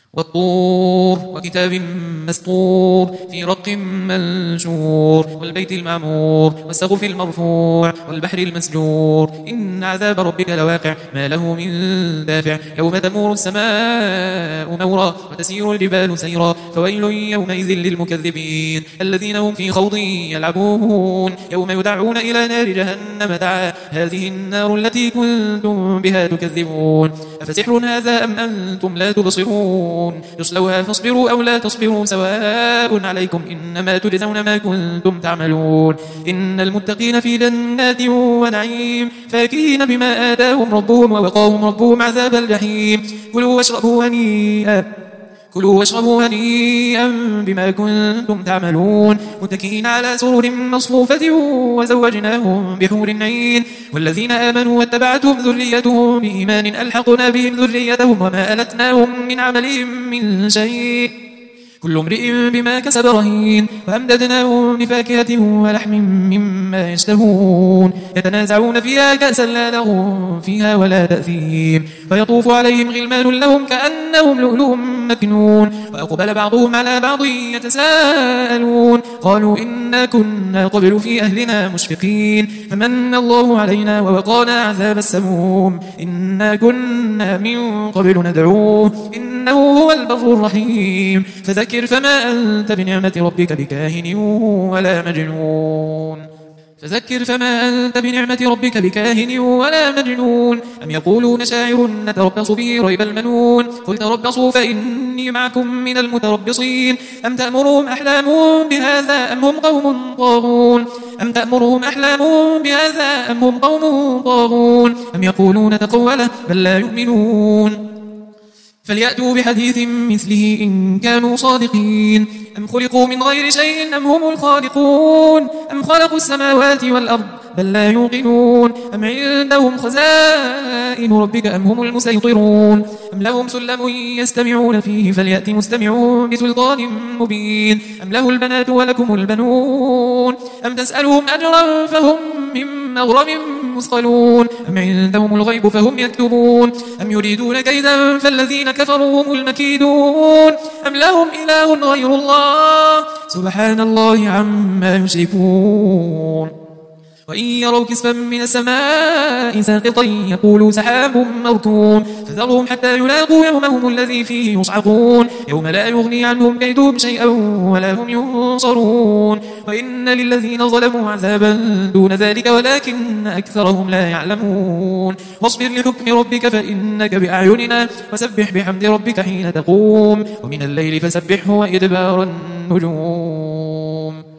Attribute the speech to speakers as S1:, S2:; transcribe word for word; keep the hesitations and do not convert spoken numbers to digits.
S1: والطور وكتاب مسطور في رق منشور والبيت المعمور والسقف المرفوع والبحر المسجور إن عذاب ربك لواقع ما له من دافع يوم تمور السماء مورا وتسير الجبال سيرا فويل يومئذ للمكذبين الذين هم في خوض يلعبون يوم يدعون إلى نار جهنم دعا هذه النار التي كنتم بها تكذبون أفسحر هذا أم أنتم لا تبصرون يصلوها فاصبروا أو لا تصبروا سواء عليكم إنما تجزون ما كنتم تعملون إن المتقين في جنات ونعيم فاكهين بما آتاهم ربهم ووقاهم ربهم عذاب الجحيم كلوا واشربوا هنيئا كلوا واشربوا هنيئا بما كنتم تعملون متكئين على سرر مصفوفة وزوجناهم بحور عين والذين آمنوا واتبعتهم ذريتهم بإيمان ألحقنا بهم ذريتهم وما ألتناهم من عملهم من شيء كل امرئ بما كسب رهين وأمددناهم بفاكهة ولحم مما يشتهون يتنازعون فيها كأسا لا لغو فيها ولا تأثيم ويطوف عليهم غلمان لهم كأنهم لؤلؤ مكنون وأقبل بعضهم على بعض يتساءلون قالوا إنا كنا قبل في أهلنا مشفقين فمن الله علينا ووقانا عذاب السموم إنا كنا من قبل ندعوه إنه هو البر الرحيم فذكر فما أنت بنعمة ربك بكاهن ولا مجنون فذكر فما أنت بنعمة ربك بكاهن ولا مجنون أم يقولون شاعر نتربص به ريب المنون قل تربصوا فإني معكم من المتربصين أم تأمرهم أحلامهم بهذا أم هم قوم طاغون أم تأمرهم أحلامهم بهذا أم هم قوم طاغون أم يقولون تقوله بل لا يؤمنون فليأتوا بحديث مثله إن كانوا صادقين أم خلقوا من غير شيء أم هم الخالقون أم خلقوا السماوات والأرض بل لا يوقنون أم عندهم خزائن ربك أم هم المسيطرون أم لهم سلم يستمعون فيه فليأت مستمعون بسلطان مبين أم له البنات ولكم البنون أم تسألهم أجرا فهم من مغرم مثقلون أم عندهم الغيب فهم يكتبون أم يريدون كيدا فالذين كفروا هم المكيدون أم لهم إله غير الله سبحان الله عما يشركون وإن يروا كسفا من السماء ساقطا يقولوا سحاب مركون فذرهم حتى يلاقوا يومهم الذي فيه يصعقون يوم لا يغني عنهم كيدهم شيئا ولا هم ينصرون وإن للذين ظلموا عذابا دون ذلك ولكن أكثرهم لا يعلمون واصبر لحكم ربك فإنك بأعيننا وسبح بحمد ربك حين تقوم ومن الليل فسبحه وإدبار النجوم